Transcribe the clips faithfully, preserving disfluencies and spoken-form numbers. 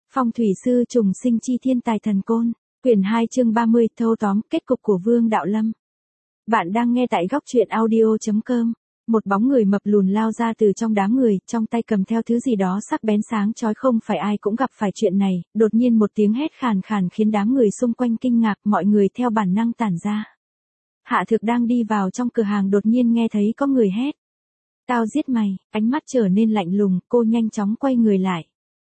Phong thủy sư trùng sinh chi thiên tài thần côn, quyển hai chương ba mươi, thâu tóm kết cục của Vương Đạo Lâm. Bạn đang nghe tại góc truyện audio chấm com. Một bóng người mập lùn lao ra từ trong đám người, trong tay cầm theo thứ gì đó sắc bén sáng chói, không phải ai cũng gặp phải chuyện này. Đột nhiên một tiếng hét khàn khàn khiến đám người xung quanh kinh ngạc, mọi người theo bản năng tản ra. Hạ Thực đang đi vào trong cửa hàng đột nhiên nghe thấy có người hét: "Tao giết mày!" Ánh mắt trở nên lạnh lùng, cô nhanh chóng quay người lại.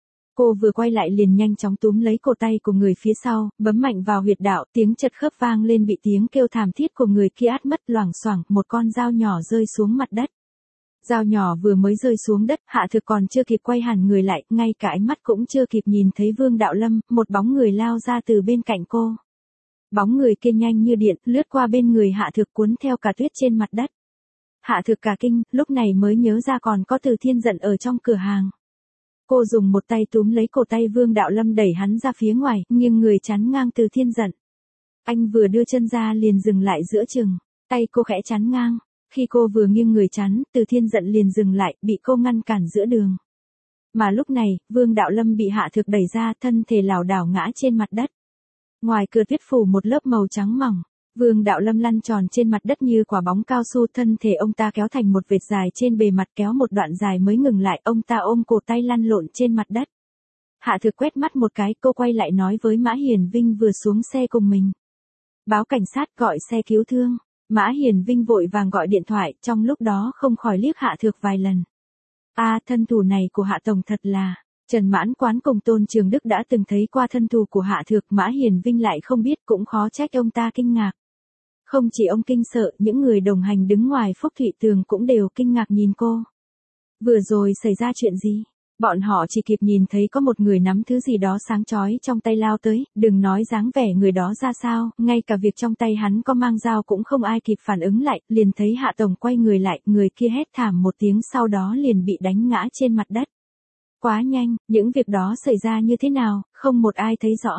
Cô vừa quay lại liền nhanh chóng túm lấy cổ tay của người phía sau, bấm mạnh vào huyệt đạo, tiếng chật khớp vang lên, bị tiếng kêu thảm thiết của người kia át mất. Loảng xoảng, một con dao nhỏ rơi xuống mặt đất. Dao nhỏ vừa mới rơi xuống đất, Hạ Thực còn chưa kịp quay hẳn người lại, ngay cả ánh mắt cũng chưa kịp nhìn thấy Vương Đạo Lâm, một bóng người lao ra từ bên cạnh cô. Bóng người kia nhanh như điện, lướt qua bên người Hạ Thực, cuốn theo cả tuyết trên mặt đất. Hạ Thực cả kinh, lúc này mới nhớ ra còn có Từ Thiên Giận ở trong cửa hàng. Cô dùng một tay túm lấy cổ tay Vương Đạo Lâm đẩy hắn ra phía ngoài, nghiêng người chắn ngang Từ Thiên Giận. Anh vừa đưa chân ra liền dừng lại giữa chừng, tay cô khẽ chắn ngang. Khi cô vừa nghiêng người chắn, Từ Thiên Giận liền dừng lại, bị cô ngăn cản giữa đường. Mà lúc này, Vương Đạo Lâm bị Hạ Thực đẩy ra, thân thể lảo đảo ngã trên mặt đất. Ngoài cửa tuyết phủ một lớp màu trắng mỏng. Vương Đạo Lâm lăn tròn trên mặt đất như quả bóng cao su, thân thể ông ta kéo thành một vệt dài trên bề mặt, kéo một đoạn dài mới ngừng lại, ông ta ôm cổ tay lăn lộn trên mặt đất. Hạ Thực quét mắt một cái, cô quay lại nói với Mã Hiền Vinh vừa xuống xe cùng mình: "Báo cảnh sát, gọi xe cứu thương." Mã Hiền Vinh vội vàng gọi điện thoại, trong lúc đó không khỏi liếc Hạ Thực vài lần. A, à, thân thủ này của Hạ tổng thật là... Trần Mãn Quán cùng Tôn Trường Đức đã từng thấy qua thân thủ của Hạ Thực, Mã Hiền Vinh lại không biết, cũng khó trách ông ta kinh ngạc. Không chỉ ông kinh sợ, những người đồng hành đứng ngoài Phúc Thụy Tường cũng đều kinh ngạc nhìn cô. Vừa rồi xảy ra chuyện gì? Bọn họ chỉ kịp nhìn thấy có một người nắm thứ gì đó sáng chói trong tay lao tới, đừng nói dáng vẻ người đó ra sao, ngay cả việc trong tay hắn có mang dao cũng không ai kịp phản ứng lại, liền thấy Hạ tổng quay người lại, người kia hét thảm một tiếng, sau đó liền bị đánh ngã trên mặt đất. Quá nhanh, những việc đó xảy ra như thế nào, không một ai thấy rõ.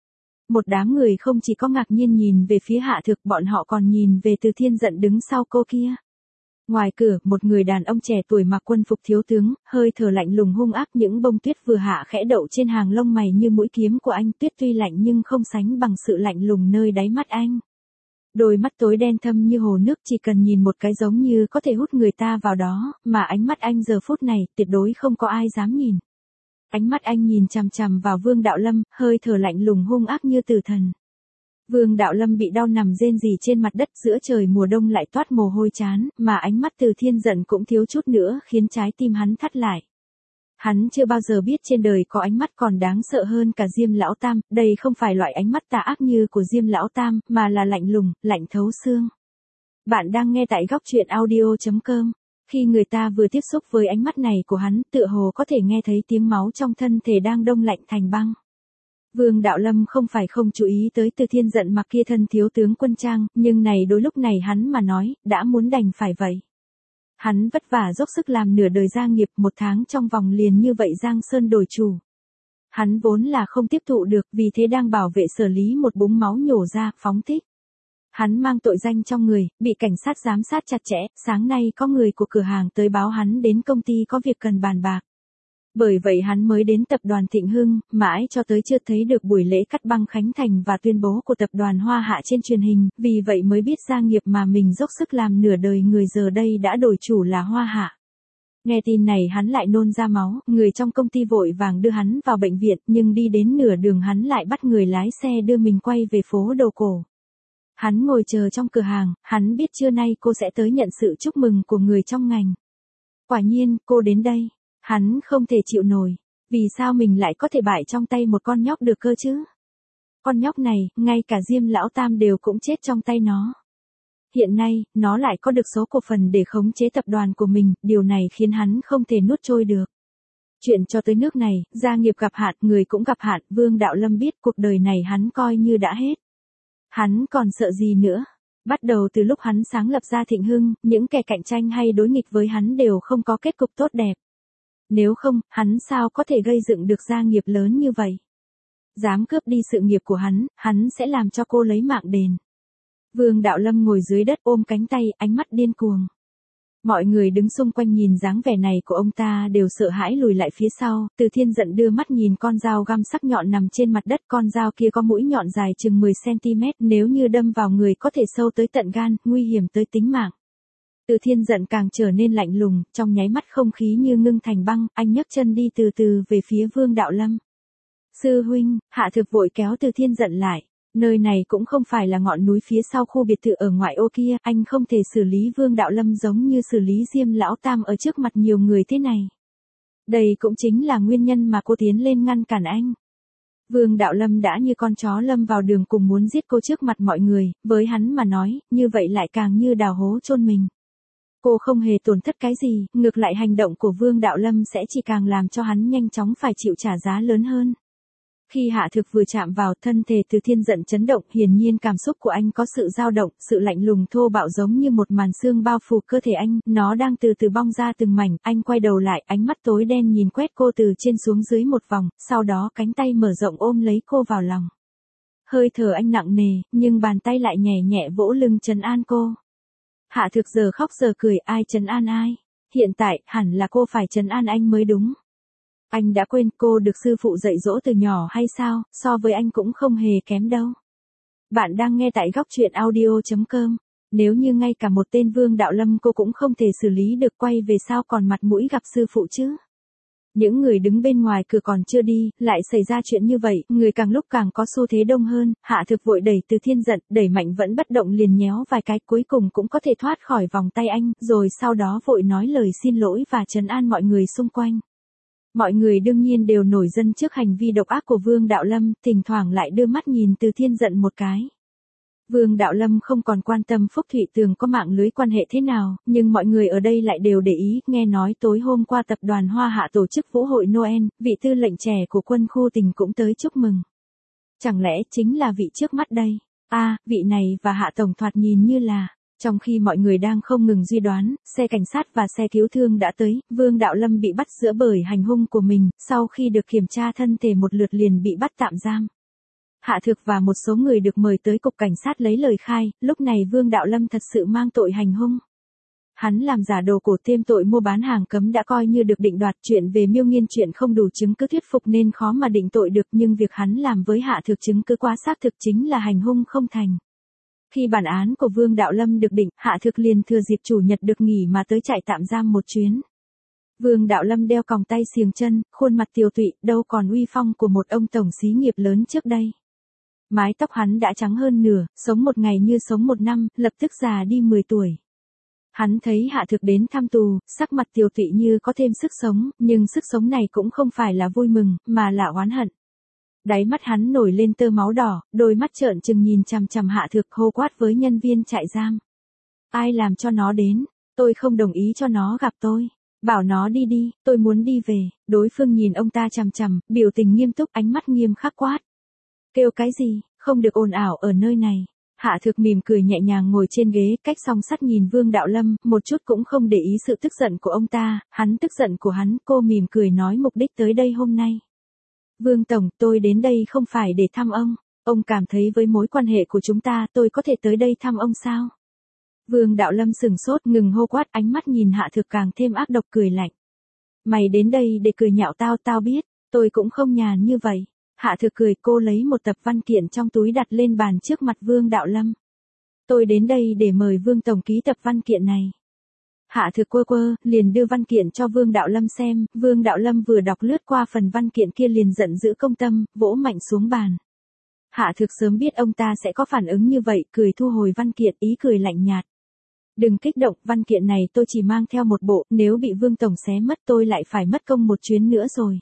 Một đám người không chỉ có ngạc nhiên nhìn về phía Hạ Thực, bọn họ còn nhìn về Từ Thiên Giận đứng sau cô kia. Ngoài cửa, một người đàn ông trẻ tuổi mặc quân phục thiếu tướng, hơi thở lạnh lùng hung ác, những bông tuyết vừa hạ khẽ đậu trên hàng lông mày như mũi kiếm của anh, tuyết tuy lạnh nhưng không sánh bằng sự lạnh lùng nơi đáy mắt anh. Đôi mắt tối đen thâm như hồ nước, chỉ cần nhìn một cái giống như có thể hút người ta vào đó, mà ánh mắt anh giờ phút này tuyệt đối không có ai dám nhìn. Ánh mắt anh nhìn chằm chằm vào Vương Đạo Lâm, hơi thở lạnh lùng hung ác như tử thần. Vương Đạo Lâm bị đau nằm rên rỉ trên mặt đất, giữa trời mùa đông lại toát mồ hôi chán, mà ánh mắt Từ Thiên Giận cũng thiếu chút nữa khiến trái tim hắn thắt lại. Hắn chưa bao giờ biết trên đời có ánh mắt còn đáng sợ hơn cả Diêm Lão Tam, đây không phải loại ánh mắt tà ác như của Diêm Lão Tam, mà là lạnh lùng, lạnh thấu xương. Bạn đang nghe tại góc truyện audio chấm com. Khi người ta vừa tiếp xúc với ánh mắt này của hắn, tựa hồ có thể nghe thấy tiếng máu trong thân thể đang đông lạnh thành băng. Vương Đạo Lâm không phải không chú ý tới Từ Thiên Giận mặc kia thân thiếu tướng quân trang, nhưng này đối lúc này hắn mà nói, đã muốn đành phải vậy. Hắn vất vả dốc sức làm nửa đời gia nghiệp, một tháng trong vòng liền như vậy giang sơn đổi chủ. Hắn vốn là không tiếp thụ được, vì thế đang bảo vệ xử lý một búng máu nhổ ra, phóng thích. Hắn mang tội danh trong người, bị cảnh sát giám sát chặt chẽ, sáng nay có người của cửa hàng tới báo hắn đến công ty có việc cần bàn bạc. Bởi vậy hắn mới đến tập đoàn Thịnh Hưng, mãi cho tới chưa thấy được buổi lễ cắt băng khánh thành và tuyên bố của tập đoàn Hoa Hạ trên truyền hình, vì vậy mới biết gia nghiệp mà mình dốc sức làm nửa đời người giờ đây đã đổi chủ là Hoa Hạ. Nghe tin này hắn lại nôn ra máu, người trong công ty vội vàng đưa hắn vào bệnh viện, nhưng đi đến nửa đường hắn lại bắt người lái xe đưa mình quay về phố đồ cổ. Hắn ngồi chờ trong cửa hàng, hắn biết trưa nay cô sẽ tới nhận sự chúc mừng của người trong ngành. Quả nhiên, cô đến đây. Hắn không thể chịu nổi. Vì sao mình lại có thể bại trong tay một con nhóc được cơ chứ? Con nhóc này, ngay cả Diêm Lão Tam đều cũng chết trong tay nó. Hiện nay, nó lại có được số cổ phần để khống chế tập đoàn của mình, điều này khiến hắn không thể nuốt trôi được. Chuyện cho tới nước này, gia nghiệp gặp hạn, người cũng gặp hạn, Vương Đạo Lâm biết cuộc đời này hắn coi như đã hết. Hắn còn sợ gì nữa? Bắt đầu từ lúc hắn sáng lập ra Thịnh Hưng, những kẻ cạnh tranh hay đối nghịch với hắn đều không có kết cục tốt đẹp. Nếu không, hắn sao có thể gây dựng được gia nghiệp lớn như vậy? Dám cướp đi sự nghiệp của hắn, hắn sẽ làm cho cô lấy mạng đền. Vương Đạo Lâm ngồi dưới đất ôm cánh tay, ánh mắt điên cuồng. Mọi người đứng xung quanh nhìn dáng vẻ này của ông ta đều sợ hãi lùi lại phía sau, Từ Thiên giận đưa mắt nhìn con dao găm sắc nhọn nằm trên mặt đất, con dao kia có mũi nhọn dài chừng mười xăng-ti-mét, nếu như đâm vào người có thể sâu tới tận gan, nguy hiểm tới tính mạng. Từ Thiên giận càng trở nên lạnh lùng, trong nháy mắt không khí như ngưng thành băng, anh nhấc chân đi từ từ về phía Vương Đạo Lâm. Sư huynh, Hạ Thực vội kéo Từ Thiên giận lại. Nơi này cũng không phải là ngọn núi phía sau khu biệt thự ở ngoại ô kia, anh không thể xử lý Vương Đạo Lâm giống như xử lý Diêm Lão Tam ở trước mặt nhiều người thế này. Đây cũng chính là nguyên nhân mà cô tiến lên ngăn cản anh. Vương Đạo Lâm đã như con chó lâm vào đường cùng muốn giết cô trước mặt mọi người, với hắn mà nói, như vậy lại càng như đào hố chôn mình. Cô không hề tổn thất cái gì, ngược lại hành động của Vương Đạo Lâm sẽ chỉ càng làm cho hắn nhanh chóng phải chịu trả giá lớn hơn. Khi Hạ Thực vừa chạm vào, thân thể Từ Thiên giận chấn động, hiển nhiên cảm xúc của anh có sự dao động, sự lạnh lùng thô bạo giống như một màn sương bao phủ cơ thể anh, nó đang từ từ bong ra từng mảnh, anh quay đầu lại, ánh mắt tối đen nhìn quét cô từ trên xuống dưới một vòng, sau đó cánh tay mở rộng ôm lấy cô vào lòng. Hơi thở anh nặng nề, nhưng bàn tay lại nhẹ nhẹ vỗ lưng trấn an cô. Hạ Thực giờ khóc giờ cười, ai trấn an ai? Hiện tại, hẳn là cô phải trấn an anh mới đúng. Anh đã quên cô được sư phụ dạy dỗ từ nhỏ hay sao, so với anh cũng không hề kém đâu. Bạn đang nghe tại góc truyện audio chấm com. Nếu như ngay cả một tên Vương Đạo Lâm cô cũng không thể xử lý được, quay về sao còn mặt mũi gặp sư phụ chứ? Những người đứng bên ngoài cửa còn chưa đi, lại xảy ra chuyện như vậy, người càng lúc càng có xu thế đông hơn. Hạ Thực vội đẩy Từ Thiên giận, đẩy mạnh vẫn bất động, liền nhéo vài cái, cuối cùng cũng có thể thoát khỏi vòng tay anh, rồi sau đó vội nói lời xin lỗi và trấn an mọi người xung quanh. Mọi người đương nhiên đều nổi giận trước hành vi độc ác của Vương Đạo Lâm, thỉnh thoảng lại đưa mắt nhìn Từ Thiên giận một cái. Vương Đạo Lâm không còn quan tâm Phúc Thụy Tường có mạng lưới quan hệ thế nào, nhưng mọi người ở đây lại đều để ý, nghe nói tối hôm qua tập đoàn Hoa Hạ tổ chức vũ hội Noel, vị tư lệnh trẻ của quân khu tỉnh cũng tới chúc mừng. Chẳng lẽ chính là vị trước mắt đây? A, à, vị này và Hạ tổng thoạt nhìn như là... Trong khi mọi người đang không ngừng suy đoán, xe cảnh sát và xe cứu thương đã tới, Vương Đạo Lâm bị bắt giữa bởi hành hung của mình, sau khi được kiểm tra thân thể một lượt liền bị bắt tạm giam. Hạ Thực và một số người được mời tới cục cảnh sát lấy lời khai, lúc này Vương Đạo Lâm thật sự mang tội hành hung. Hắn làm giả đồ cổ thêm tội mua bán hàng cấm đã coi như được định đoạt, chuyện về Miêu Nghiên chuyện không đủ chứng cứ thuyết phục nên khó mà định tội được, nhưng việc hắn làm với Hạ Thực chứng cứ quá xác thực, chính là hành hung không thành. Khi bản án của Vương Đạo Lâm được định, Hạ Thực liền thừa dịp chủ nhật được nghỉ mà tới trại tạm giam một chuyến. Vương Đạo Lâm đeo còng tay xiềng chân, khuôn mặt tiều tụy, đâu còn uy phong của một ông tổng xí nghiệp lớn trước đây. Mái tóc hắn đã trắng hơn nửa, sống một ngày như sống một năm, lập tức già đi mười tuổi. Hắn thấy Hạ Thực đến thăm tù, sắc mặt tiều tụy như có thêm sức sống, nhưng sức sống này cũng không phải là vui mừng, mà là oán hận. Đáy mắt hắn nổi lên tơ máu đỏ, đôi mắt trợn trừng nhìn chằm chằm Hạ Thực, hô quát với nhân viên trại giam. Ai làm cho nó đến? Tôi không đồng ý cho nó gặp tôi. Bảo nó đi đi, tôi muốn đi về. Đối phương nhìn ông ta chằm chằm, biểu tình nghiêm túc, ánh mắt nghiêm khắc quát. Kêu cái gì, không được ồn ào ở nơi này. Hạ Thực mỉm cười nhẹ nhàng ngồi trên ghế, cách song sắt nhìn Vương Đạo Lâm, một chút cũng không để ý sự tức giận của ông ta, hắn tức giận của hắn, cô mỉm cười nói mục đích tới đây hôm nay. Vương Tổng, tôi đến đây không phải để thăm ông, ông cảm thấy với mối quan hệ của chúng ta tôi có thể tới đây thăm ông sao? Vương Đạo Lâm sừng sốt, ngừng hô quát, ánh mắt nhìn Hạ Thực càng thêm ác độc, cười lạnh. Mày đến đây để cười nhạo tao, tao biết, tôi cũng không nhàn như vậy. Hạ Thực cười, cô lấy một tập văn kiện trong túi đặt lên bàn trước mặt Vương Đạo Lâm. Tôi đến đây để mời Vương Tổng ký tập văn kiện này. Hạ Thực quơ quơ, liền đưa văn kiện cho Vương Đạo Lâm xem, Vương Đạo Lâm vừa đọc lướt qua phần văn kiện kia liền giận dữ công tâm, vỗ mạnh xuống bàn. Hạ Thực sớm biết ông ta sẽ có phản ứng như vậy, cười thu hồi văn kiện, ý cười lạnh nhạt. Đừng kích động, văn kiện này tôi chỉ mang theo một bộ, nếu bị Vương Tổng xé mất tôi lại phải mất công một chuyến nữa rồi.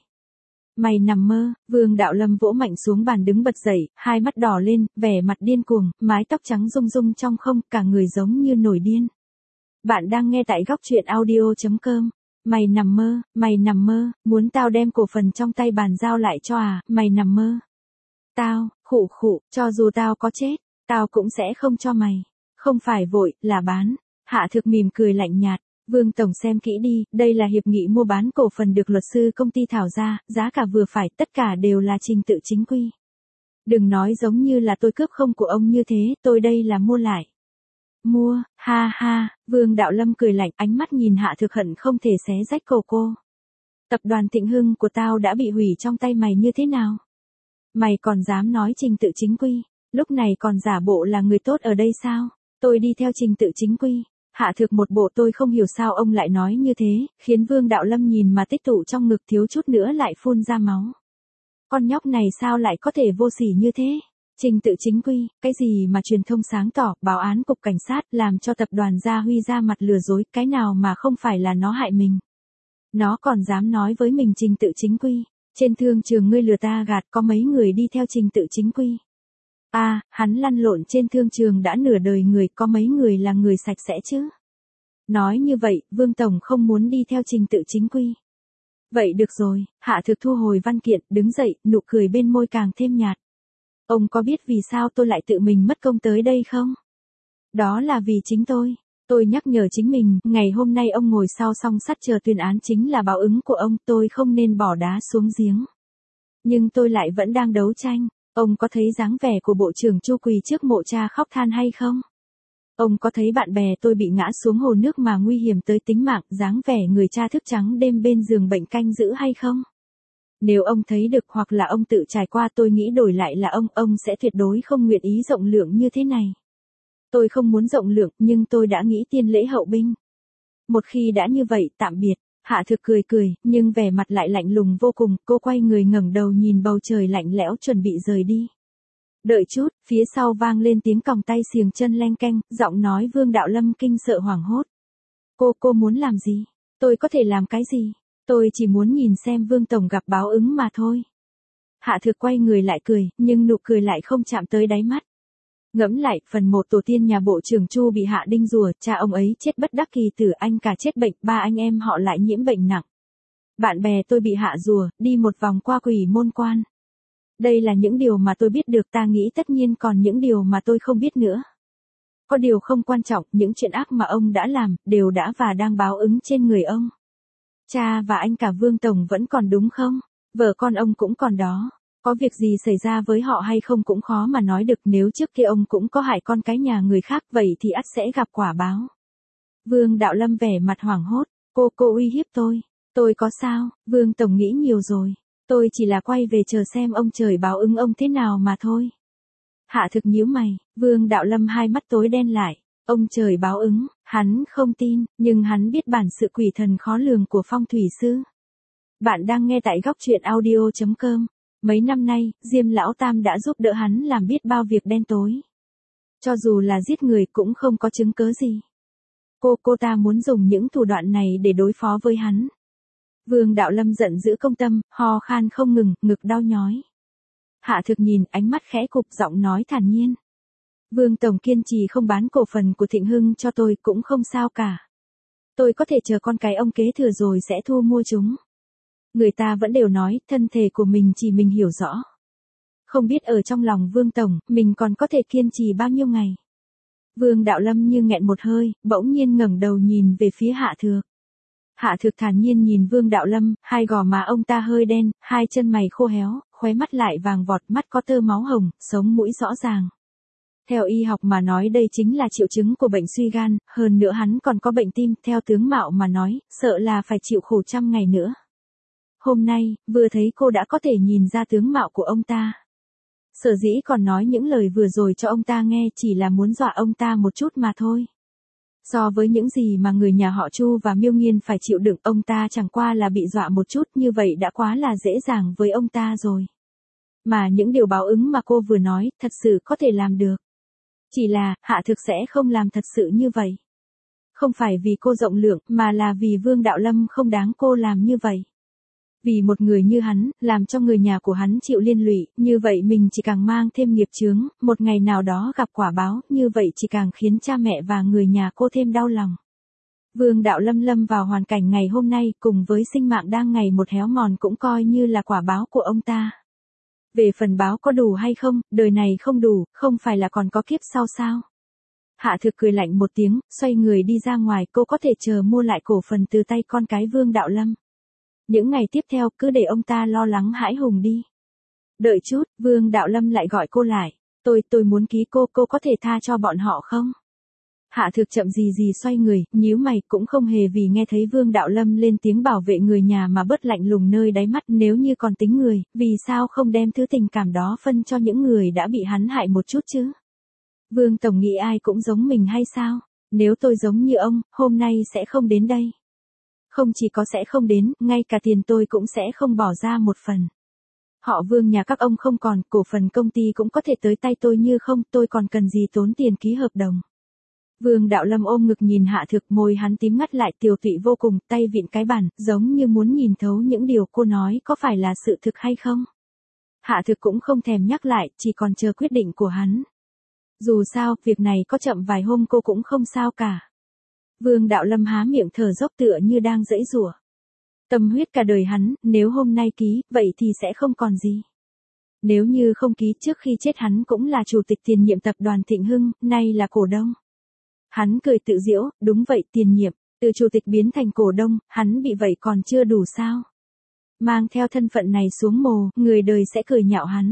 Mày nằm mơ, Vương Đạo Lâm vỗ mạnh xuống bàn đứng bật dậy, hai mắt đỏ lên, vẻ mặt điên cuồng, mái tóc trắng rung rung trong không, cả người giống như nổi điên. Bạn đang nghe tại góc truyện audio chấm com. Mày nằm mơ, mày nằm mơ, muốn tao đem cổ phần trong tay bàn giao lại cho à, mày nằm mơ. Tao, khụ khụ, cho dù tao có chết, tao cũng sẽ không cho mày. Không phải vội, là bán. Hạ Thực mỉm cười lạnh nhạt. Vương Tổng xem kỹ đi, đây là hiệp nghị mua bán cổ phần được luật sư công ty thảo ra, giá cả vừa phải, tất cả đều là trình tự chính quy. Đừng nói giống như là tôi cướp không của ông như thế, tôi đây là mua lại. Mua, ha ha, Vương Đạo Lâm cười lạnh, ánh mắt nhìn Hạ Thực hận không thể xé rách cổ cô. Tập đoàn Thịnh Hưng của tao đã bị hủy trong tay mày như thế nào? Mày còn dám nói trình tự chính quy, lúc này còn giả bộ là người tốt ở đây sao? Tôi đi theo trình tự chính quy. Hạ Thực một bộ tôi không hiểu sao ông lại nói như thế, khiến Vương Đạo Lâm nhìn mà tích tụ trong ngực thiếu chút nữa lại phun ra máu. Con nhóc này sao lại có thể vô sỉ như thế? Trình tự chính quy, cái gì mà truyền thông sáng tỏ, báo án cục cảnh sát làm cho tập đoàn Gia Huy ra mặt lừa dối, cái nào mà không phải là nó hại mình. Nó còn dám nói với mình trình tự chính quy, trên thương trường ngươi lừa ta gạt có mấy người đi theo trình tự chính quy. À, hắn lăn lộn trên thương trường đã nửa đời người có mấy người là người sạch sẽ chứ. Nói như vậy, Vương Tổng không muốn đi theo trình tự chính quy. Vậy được rồi, Hạ Thực thu hồi văn kiện, đứng dậy, nụ cười bên môi càng thêm nhạt. Ông có biết vì sao tôi lại tự mình mất công tới đây không? Đó là vì chính tôi. Tôi nhắc nhở chính mình, ngày hôm nay ông ngồi sau song sắt chờ tuyên án chính là báo ứng của ông, tôi không nên bỏ đá xuống giếng. Nhưng tôi lại vẫn đang đấu tranh. Ông có thấy dáng vẻ của Bộ trưởng Chu quỳ trước mộ cha khóc than hay không? Ông có thấy bạn bè tôi bị ngã xuống hồ nước mà nguy hiểm tới tính mạng, dáng vẻ người cha thức trắng đêm bên giường bệnh canh giữ hay không? Nếu ông thấy được hoặc là ông tự trải qua, tôi nghĩ đổi lại là ông, ông sẽ tuyệt đối không nguyện ý rộng lượng như thế này. Tôi không muốn rộng lượng, nhưng tôi đã nghĩ tiên lễ hậu binh. Một khi đã như vậy, tạm biệt. Hạ Thực cười cười, nhưng vẻ mặt lại lạnh lùng vô cùng, cô quay người ngẩng đầu nhìn bầu trời lạnh lẽo chuẩn bị rời đi. Đợi chút, phía sau vang lên tiếng còng tay xiềng chân leng keng, giọng nói Vương Đạo Lâm kinh sợ hoảng hốt. Cô, cô muốn làm gì? Tôi có thể làm cái gì? Tôi chỉ muốn nhìn xem Vương Tổng gặp báo ứng mà thôi. Hạ Thực quay người lại cười, nhưng nụ cười lại không chạm tới đáy mắt. Ngẫm lại, phần một tổ tiên nhà Bộ trưởng Chu bị hạ đinh rùa, cha ông ấy chết bất đắc kỳ tử, anh cả chết bệnh, ba anh em họ lại nhiễm bệnh nặng. Bạn bè tôi bị hạ rùa, đi một vòng qua quỷ môn quan. Đây là những điều mà tôi biết được, ta nghĩ tất nhiên còn những điều mà tôi không biết nữa. Có điều không quan trọng, những chuyện ác mà ông đã làm, đều đã và đang báo ứng trên người ông. Cha và anh cả Vương Tổng vẫn còn đúng không? Vợ con ông cũng còn đó. Có việc gì xảy ra với họ hay không cũng khó mà nói được, nếu trước kia ông cũng có hại con cái nhà người khác vậy thì ắt sẽ gặp quả báo. Vương Đạo Lâm vẻ mặt hoảng hốt, cô cô uy hiếp tôi. Tôi có sao? Vương Tổng nghĩ nhiều rồi. Tôi chỉ là quay về chờ xem ông trời báo ứng ông thế nào mà thôi. Hạ Thực nhíu mày, Vương Đạo Lâm hai mắt tối đen lại. Ông trời báo ứng, hắn không tin, nhưng hắn biết bản sự quỷ thần khó lường của phong thủy sư. Bạn đang nghe tại góc truyện audio chấm com. Mấy năm nay, Diêm Lão Tam đã giúp đỡ hắn làm biết bao việc đen tối. Cho dù là giết người cũng không có chứng cớ gì. Cô cô ta muốn dùng những thủ đoạn này để đối phó với hắn. Vương Đạo Lâm giận dữ công tâm, ho khan không ngừng, ngực đau nhói. Hạ Thực nhìn, ánh mắt khẽ cụp, giọng nói thản nhiên. Vương Tổng kiên trì không bán cổ phần của Thịnh Hưng cho tôi cũng không sao cả. Tôi có thể chờ con cái ông kế thừa rồi sẽ thu mua chúng. Người ta vẫn đều nói, thân thể của mình chỉ mình hiểu rõ. Không biết ở trong lòng Vương Tổng, mình còn có thể kiên trì bao nhiêu ngày. Vương Đạo Lâm như nghẹn một hơi, bỗng nhiên ngẩng đầu nhìn về phía Hạ Thực. Hạ Thực thản nhiên nhìn Vương Đạo Lâm, hai gò má ông ta hơi đen, hai chân mày khô héo, khóe mắt lại vàng vọt, mắt có tơ máu hồng, sống mũi rõ ràng. Theo y học mà nói đây chính là triệu chứng của bệnh suy gan, hơn nữa hắn còn có bệnh tim, theo tướng mạo mà nói, sợ là phải chịu khổ trăm ngày nữa. Hôm nay, vừa thấy cô đã có thể nhìn ra tướng mạo của ông ta. Sở dĩ còn nói những lời vừa rồi cho ông ta nghe chỉ là muốn dọa ông ta một chút mà thôi. So với những gì mà người nhà họ Chu và Miêu Nghiên phải chịu đựng, ông ta chẳng qua là bị dọa một chút, như vậy đã quá là dễ dàng với ông ta rồi. Mà những điều báo ứng mà cô vừa nói, thật sự có thể làm được. Chỉ là, Hạ Thực sẽ không làm thật sự như vậy. Không phải vì cô rộng lượng, mà là vì Vương Đạo Lâm không đáng cô làm như vậy. Vì một người như hắn, làm cho người nhà của hắn chịu liên lụy, như vậy mình chỉ càng mang thêm nghiệp chướng, một ngày nào đó gặp quả báo, như vậy chỉ càng khiến cha mẹ và người nhà cô thêm đau lòng. Vương Đạo Lâm lâm vào hoàn cảnh ngày hôm nay, cùng với sinh mạng đang ngày một héo mòn cũng coi như là quả báo của ông ta. Về phần báo có đủ hay không, đời này không đủ, không phải là còn có kiếp sau sao? Hạ Thực cười lạnh một tiếng, xoay người đi ra ngoài, cô có thể chờ mua lại cổ phần từ tay con cái Vương Đạo Lâm. Những ngày tiếp theo cứ để ông ta lo lắng hãi hùng đi. Đợi chút, Vương Đạo Lâm lại gọi cô lại. Tôi, tôi muốn ký cô, cô có thể tha cho bọn họ không? Hạ Thực chậm gì gì xoay người, nhíu mày, cũng không hề vì nghe thấy Vương Đạo Lâm lên tiếng bảo vệ người nhà mà bớt lạnh lùng nơi đáy mắt. Nếu như còn tính người, vì sao không đem thứ tình cảm đó phân cho những người đã bị hắn hại một chút chứ? Vương Tổng nghĩ ai cũng giống mình hay sao? Nếu tôi giống như ông, hôm nay sẽ không đến đây. Không chỉ có sẽ không đến, ngay cả tiền tôi cũng sẽ không bỏ ra một phần. Họ Vương nhà các ông không còn, cổ phần công ty cũng có thể tới tay tôi như không, tôi còn cần gì tốn tiền ký hợp đồng. Vương Đạo Lâm ôm ngực nhìn Hạ Thực, môi hắn tím ngắt lại, tiều tụy vô cùng, tay vịn cái bàn, giống như muốn nhìn thấu những điều cô nói có phải là sự thực hay không. Hạ Thực cũng không thèm nhắc lại, chỉ còn chờ quyết định của hắn. Dù sao, việc này có chậm vài hôm cô cũng không sao cả. Vương Đạo Lâm há miệng thở dốc tựa như đang giãy giụa. Tâm huyết cả đời hắn, nếu hôm nay ký, vậy thì sẽ không còn gì. Nếu như không ký, trước khi chết hắn cũng là chủ tịch tiền nhiệm tập đoàn Thịnh Hưng, nay là cổ đông. Hắn cười tự giễu, đúng vậy, tiền nhiệm, từ chủ tịch biến thành cổ đông, hắn bị vậy còn chưa đủ sao? Mang theo thân phận này xuống mồ, người đời sẽ cười nhạo hắn.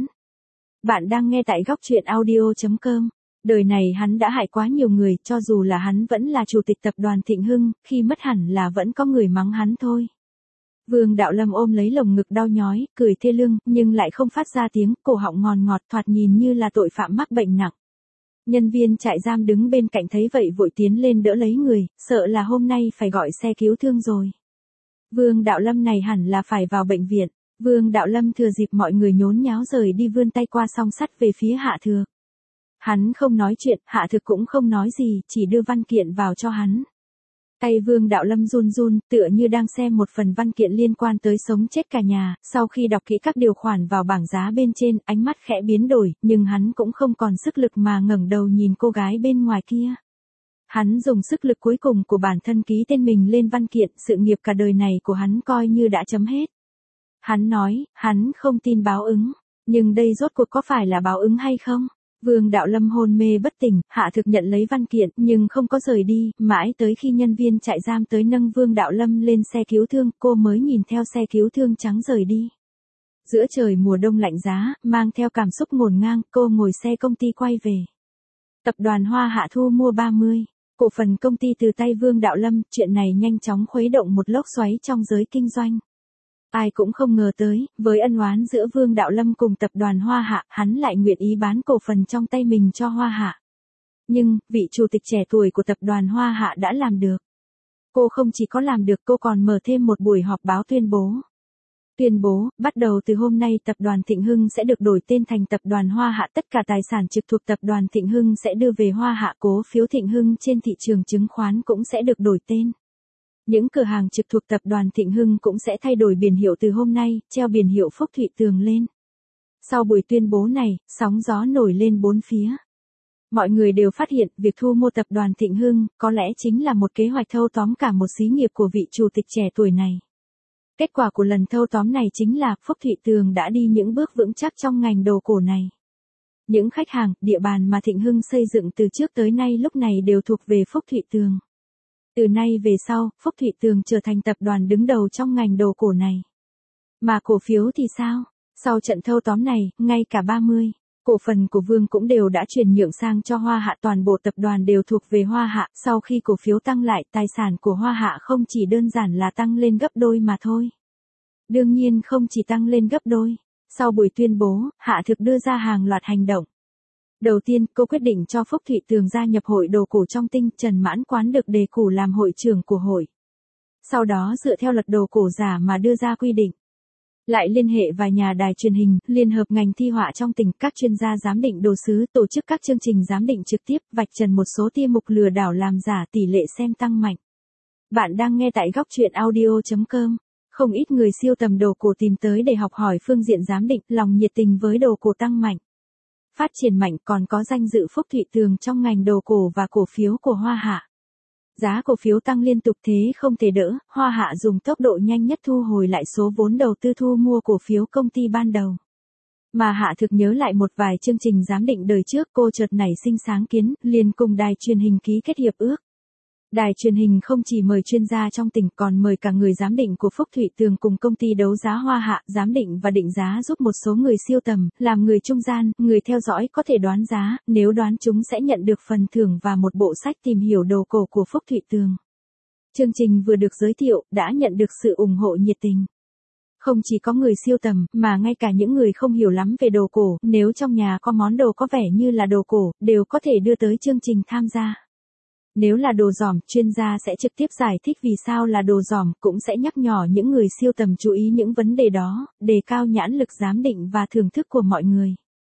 Bạn đang nghe tại góc truyện audio chấm com. Đời này hắn đã hại quá nhiều người, cho dù là hắn vẫn là chủ tịch tập đoàn Thịnh Hưng, khi mất hẳn là vẫn có người mắng hắn thôi. Vương Đạo Lâm ôm lấy lồng ngực đau nhói, cười thê lương, nhưng lại không phát ra tiếng, cổ họng ngòn ngọt, thoạt nhìn như là tội phạm mắc bệnh nặng. Nhân viên trại giam đứng bên cạnh thấy vậy vội tiến lên đỡ lấy người, sợ là hôm nay phải gọi xe cứu thương rồi. Vương Đạo Lâm này hẳn là phải vào bệnh viện. Vương Đạo Lâm thừa dịp mọi người nhốn nháo rời đi vươn tay qua song sắt về phía Hạ Thực. Hắn không nói chuyện, Hạ Thực cũng không nói gì, chỉ đưa văn kiện vào cho hắn. Tay Vương Đạo Lâm run run, tựa như đang xem một phần văn kiện liên quan tới sống chết cả nhà, sau khi đọc kỹ các điều khoản vào bảng giá bên trên, ánh mắt khẽ biến đổi, nhưng hắn cũng không còn sức lực mà ngẩng đầu nhìn cô gái bên ngoài kia. Hắn dùng sức lực cuối cùng của bản thân ký tên mình lên văn kiện, sự nghiệp cả đời này của hắn coi như đã chấm hết. Hắn nói, hắn không tin báo ứng, nhưng đây rốt cuộc có phải là báo ứng hay không? Vương Đạo Lâm hôn mê bất tỉnh, Hạ Thực nhận lấy văn kiện, nhưng không có rời đi, mãi tới khi nhân viên trại giam tới nâng Vương Đạo Lâm lên xe cứu thương, cô mới nhìn theo xe cứu thương trắng rời đi. Giữa trời mùa đông lạnh giá, mang theo cảm xúc ngổn ngang, cô ngồi xe công ty quay về. Tập đoàn Hoa Hạ thu mua ba mươi cổ phần công ty từ tay Vương Đạo Lâm, chuyện này nhanh chóng khuấy động một lốc xoáy trong giới kinh doanh. Ai cũng không ngờ tới, với ân oán giữa Vương Đạo Lâm cùng tập đoàn Hoa Hạ, hắn lại nguyện ý bán cổ phần trong tay mình cho Hoa Hạ. Nhưng, vị chủ tịch trẻ tuổi của tập đoàn Hoa Hạ đã làm được. Cô không chỉ có làm được, cô còn mở thêm một buổi họp báo tuyên bố. Tuyên bố, bắt đầu từ hôm nay tập đoàn Thịnh Hưng sẽ được đổi tên thành tập đoàn Hoa Hạ, tất cả tài sản trực thuộc tập đoàn Thịnh Hưng sẽ đưa về Hoa Hạ, cổ phiếu Thịnh Hưng trên thị trường chứng khoán cũng sẽ được đổi tên. Những cửa hàng trực thuộc tập đoàn Thịnh Hưng cũng sẽ thay đổi biển hiệu từ hôm nay, treo biển hiệu Phúc Thụy Tường lên. Sau buổi tuyên bố này, sóng gió nổi lên bốn phía. Mọi người đều phát hiện, việc thu mua tập đoàn Thịnh Hưng, có lẽ chính là một kế hoạch thâu tóm cả một xí nghiệp của vị chủ tịch trẻ tuổi này. Kết quả của lần thâu tóm này chính là, Phúc Thụy Tường đã đi những bước vững chắc trong ngành đồ cổ này. Những khách hàng, địa bàn mà Thịnh Hưng xây dựng từ trước tới nay lúc này đều thuộc về Phúc Thụy Tường. Từ nay về sau, Phúc Thụy Tường trở thành tập đoàn đứng đầu trong ngành đồ cổ này. Mà cổ phiếu thì sao? Sau trận thâu tóm này, ngay cả ba mươi cổ phần của Vương cũng đều đã chuyển nhượng sang cho Hoa Hạ, toàn bộ tập đoàn đều thuộc về Hoa Hạ. Sau khi cổ phiếu tăng lại, tài sản của Hoa Hạ không chỉ đơn giản là tăng lên gấp đôi mà thôi. Đương nhiên không chỉ tăng lên gấp đôi. Sau buổi tuyên bố, Hạ Thực đưa ra hàng loạt hành động. Đầu tiên, cô quyết định cho Phúc Thụy Tường gia nhập hội đồ cổ trong tinh, Trần Mãn Quán được đề cử làm hội trưởng của hội. Sau đó dựa theo luật đồ cổ giả mà đưa ra quy định. Lại liên hệ vài nhà đài truyền hình, liên hợp ngành thi họa trong tỉnh, các chuyên gia giám định đồ sứ, tổ chức các chương trình giám định trực tiếp, vạch trần một số tia mục lừa đảo làm giả, tỷ lệ xem tăng mạnh. Bạn đang nghe tại góc truyện audio chấm com. Không ít người siêu tầm đồ cổ tìm tới để học hỏi phương diện giám định, lòng nhiệt tình với đồ cổ tăng mạnh. Phát triển mạnh, còn có danh dự Phúc Thụy Tường trong ngành đồ cổ và cổ phiếu của Hoa Hạ. Giá cổ phiếu tăng liên tục thế không thể đỡ, Hoa Hạ dùng tốc độ nhanh nhất thu hồi lại số vốn đầu tư thu mua cổ phiếu công ty ban đầu. Mà Hạ Thực nhớ lại một vài chương trình giám định đời trước, cô chợt nảy sinh sáng kiến, liền cùng đài truyền hình ký kết hiệp ước. Đài truyền hình không chỉ mời chuyên gia trong tỉnh còn mời cả người giám định của Phúc Thụy Tường cùng công ty đấu giá Hoa Hạ giám định và định giá giúp một số người siêu tầm, làm người trung gian, người theo dõi có thể đoán giá, nếu đoán chúng sẽ nhận được phần thưởng và một bộ sách tìm hiểu đồ cổ của Phúc Thụy Tường. Chương trình vừa được giới thiệu đã nhận được sự ủng hộ nhiệt tình. Không chỉ có người siêu tầm, mà ngay cả những người không hiểu lắm về đồ cổ, nếu trong nhà có món đồ có vẻ như là đồ cổ, đều có thể đưa tới chương trình tham gia. Nếu là đồ giỏm, chuyên gia sẽ trực tiếp giải thích vì sao là đồ giỏm, cũng sẽ nhắc nhở những người siêu tầm chú ý những vấn đề đó, đề cao nhãn lực giám định và thưởng thức của mọi người.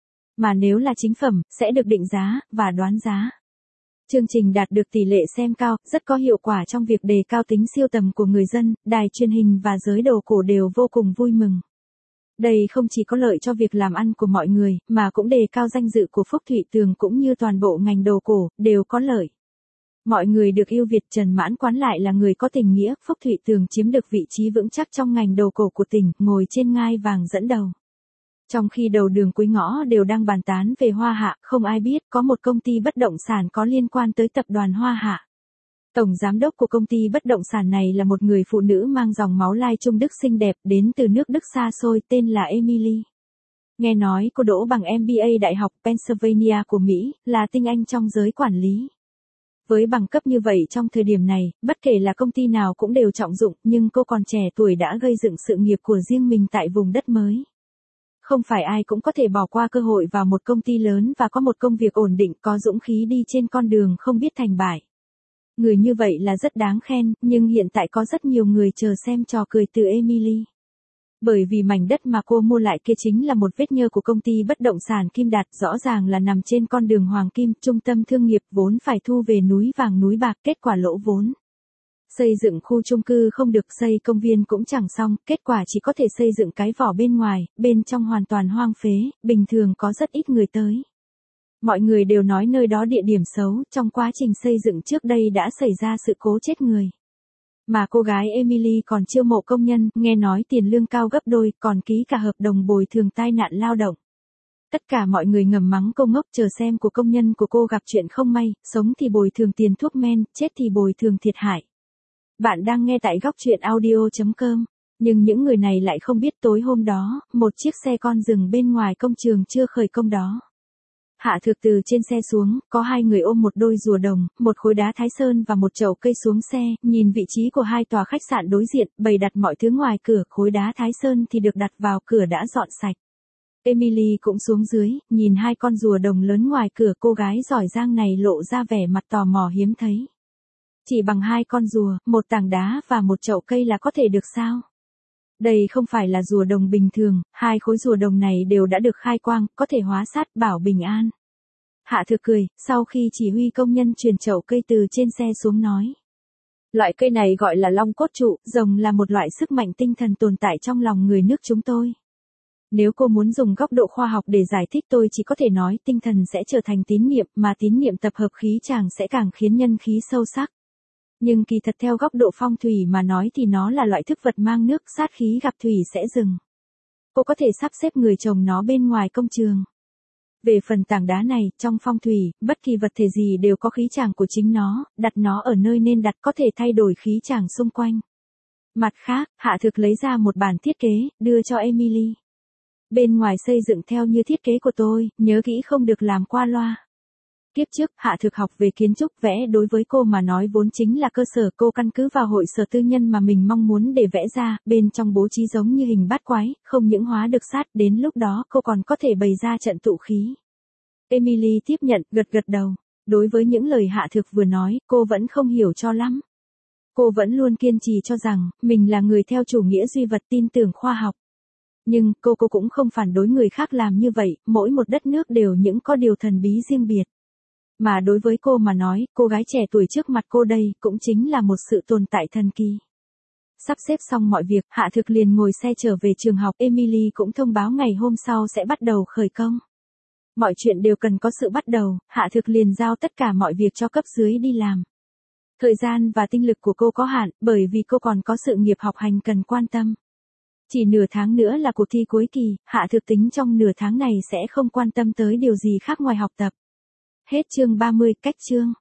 Mà nếu là chính phẩm, sẽ được định giá, và đoán giá. Chương trình đạt được tỷ lệ xem cao, rất có hiệu quả trong việc đề cao tính siêu tầm của người dân, đài truyền hình và giới đồ cổ đều vô cùng vui mừng. Đây không chỉ có lợi cho việc làm ăn của mọi người, mà cũng đề cao danh dự của Phúc Thụy Tường cũng như toàn bộ ngành đồ cổ, đều có lợi. Mọi người được yêu Việt Trần Mãn Quán lại là người có tình nghĩa, Phúc Thụy Tường chiếm được vị trí vững chắc trong ngành đồ cổ của tỉnh, ngồi trên ngai vàng dẫn đầu. Trong khi đầu đường cuối ngõ đều đang bàn tán về Hoa Hạ, không ai biết có một công ty bất động sản có liên quan tới tập đoàn Hoa Hạ. Tổng giám đốc của công ty bất động sản này là một người phụ nữ mang dòng máu lai Trung Đức xinh đẹp đến từ nước Đức xa xôi tên là Emily. Nghe nói cô đỗ bằng em bê a Đại học Pennsylvania của Mỹ, là tinh anh trong giới quản lý. Với bằng cấp như vậy trong thời điểm này, bất kể là công ty nào cũng đều trọng dụng, nhưng cô còn trẻ tuổi đã gây dựng sự nghiệp của riêng mình tại vùng đất mới. Không phải ai cũng có thể bỏ qua cơ hội vào một công ty lớn và có một công việc ổn định, có dũng khí đi trên con đường không biết thành bại. Người như vậy là rất đáng khen, nhưng hiện tại có rất nhiều người chờ xem trò cười từ Emily. Bởi vì mảnh đất mà cô mua lại kia chính là một vết nhơ của công ty bất động sản Kim Đạt, rõ ràng là nằm trên con đường Hoàng Kim, trung tâm thương nghiệp vốn phải thu về núi vàng núi bạc, kết quả lỗ vốn. Xây dựng khu chung cư không được, xây công viên cũng chẳng xong, kết quả chỉ có thể xây dựng cái vỏ bên ngoài, bên trong hoàn toàn hoang phế, bình thường có rất ít người tới. Mọi người đều nói nơi đó địa điểm xấu, trong quá trình xây dựng trước đây đã xảy ra sự cố chết người. Mà cô gái Emily còn chiêu mộ công nhân, nghe nói tiền lương cao gấp đôi, còn ký cả hợp đồng bồi thường tai nạn lao động. Tất cả mọi người ngầm mắng cô ngốc, chờ xem của công nhân của cô gặp chuyện không may, sống thì bồi thường tiền thuốc men, chết thì bồi thường thiệt hại. Bạn đang nghe tại góc truyện audio chấm com. Nhưng những người này lại không biết tối hôm đó, một chiếc xe con dừng bên ngoài công trường chưa khởi công đó. Hạ Thược từ trên xe xuống, có hai người ôm một đôi rùa đồng, một khối đá Thái Sơn và một chậu cây xuống xe, nhìn vị trí của hai tòa khách sạn đối diện, bày đặt mọi thứ ngoài cửa, khối đá Thái Sơn thì được đặt vào cửa đã dọn sạch. Emily cũng xuống dưới, nhìn hai con rùa đồng lớn ngoài cửa, cô gái giỏi giang này lộ ra vẻ mặt tò mò hiếm thấy. Chỉ bằng hai con rùa, một tảng đá và một chậu cây là có thể được sao? Đây không phải là rùa đồng bình thường, hai khối rùa đồng này đều đã được khai quang, có thể hóa sát, bảo bình an. Hạ Thược cười, sau khi chỉ huy công nhân chuyển chậu cây từ trên xe xuống nói. Loại cây này gọi là long cốt trụ, rồng là một loại sức mạnh tinh thần tồn tại trong lòng người nước chúng tôi. Nếu cô muốn dùng góc độ khoa học để giải thích tôi chỉ có thể nói tinh thần sẽ trở thành tín niệm, mà tín niệm tập hợp khí tràng sẽ càng khiến nhân khí sâu sắc. Nhưng kỳ thật theo góc độ phong thủy mà nói thì nó là loại thức vật mang nước, sát khí gặp thủy sẽ dừng. Cô có thể sắp xếp người trồng nó bên ngoài công trường. Về phần tảng đá này, trong phong thủy, bất kỳ vật thể gì đều có khí tràng của chính nó, đặt nó ở nơi nên đặt có thể thay đổi khí tràng xung quanh. Mặt khác, Hạ Thược lấy ra một bản thiết kế, đưa cho Emily. Bên ngoài xây dựng theo như thiết kế của tôi, nhớ kỹ không được làm qua loa. Kiếp trước, Hạ Thược học về kiến trúc, vẽ đối với cô mà nói vốn chính là cơ sở, cô căn cứ vào hội sở tư nhân mà mình mong muốn để vẽ ra, bên trong bố trí giống như hình bát quái, không những hóa được sát, đến lúc đó cô còn có thể bày ra trận tụ khí. Emily tiếp nhận, gật gật đầu. Đối với những lời Hạ Thược vừa nói, cô vẫn không hiểu cho lắm. Cô vẫn luôn kiên trì cho rằng, mình là người theo chủ nghĩa duy vật, tin tưởng khoa học. Nhưng, cô cô cũng không phản đối người khác làm như vậy, mỗi một đất nước đều những có điều thần bí riêng biệt. Mà đối với cô mà nói, cô gái trẻ tuổi trước mặt cô đây, cũng chính là một sự tồn tại thần kỳ. Sắp xếp xong mọi việc, Hạ Thược liền ngồi xe trở về trường học, Emily cũng thông báo ngày hôm sau sẽ bắt đầu khởi công. Mọi chuyện đều cần có sự bắt đầu, Hạ Thược liền giao tất cả mọi việc cho cấp dưới đi làm. Thời gian và tinh lực của cô có hạn, bởi vì cô còn có sự nghiệp học hành cần quan tâm. Chỉ nửa tháng nữa là cuộc thi cuối kỳ, Hạ Thược tính trong nửa tháng này sẽ không quan tâm tới điều gì khác ngoài học tập. Hết chương ba mươi, cách chương.